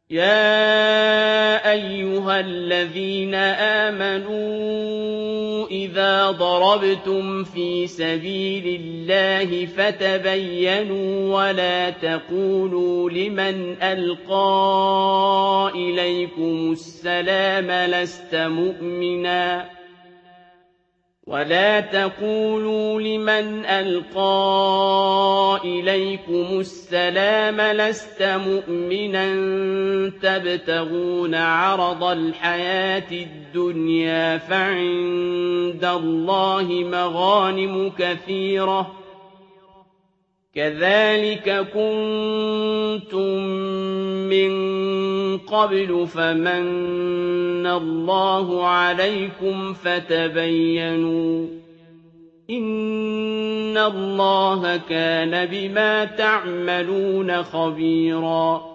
يَا أَيُّهَا الَّذِينَ آمَنُوا إِذَا ضَرَبْتُمْ فِي سَبِيلِ اللَّهِ فَتَبَيَّنُوا وَلَا تَقُولُوا لِمَنْ أَلْقَىٰ إِلَيْكُمُ السَّلَامَ لَسْتَ مُؤْمِنًا تَبْتَغُونَ عَرَضَ الْحَيَاةِ الدُّنْيَا فَعِندَ اللَّهِ مَغَانِمُ كَثِيرَةٌ ۚ كَذَٰلِكَ كُنتُم مِّن قَبْلُ فَمَنَّ اللَّهُ عَلَيْكُمْ فَتَبَيَّنُوا ۚ إِنَّ اللَّهَ كَانَ بِمَا تَعْمَلُونَ خَبِيرًا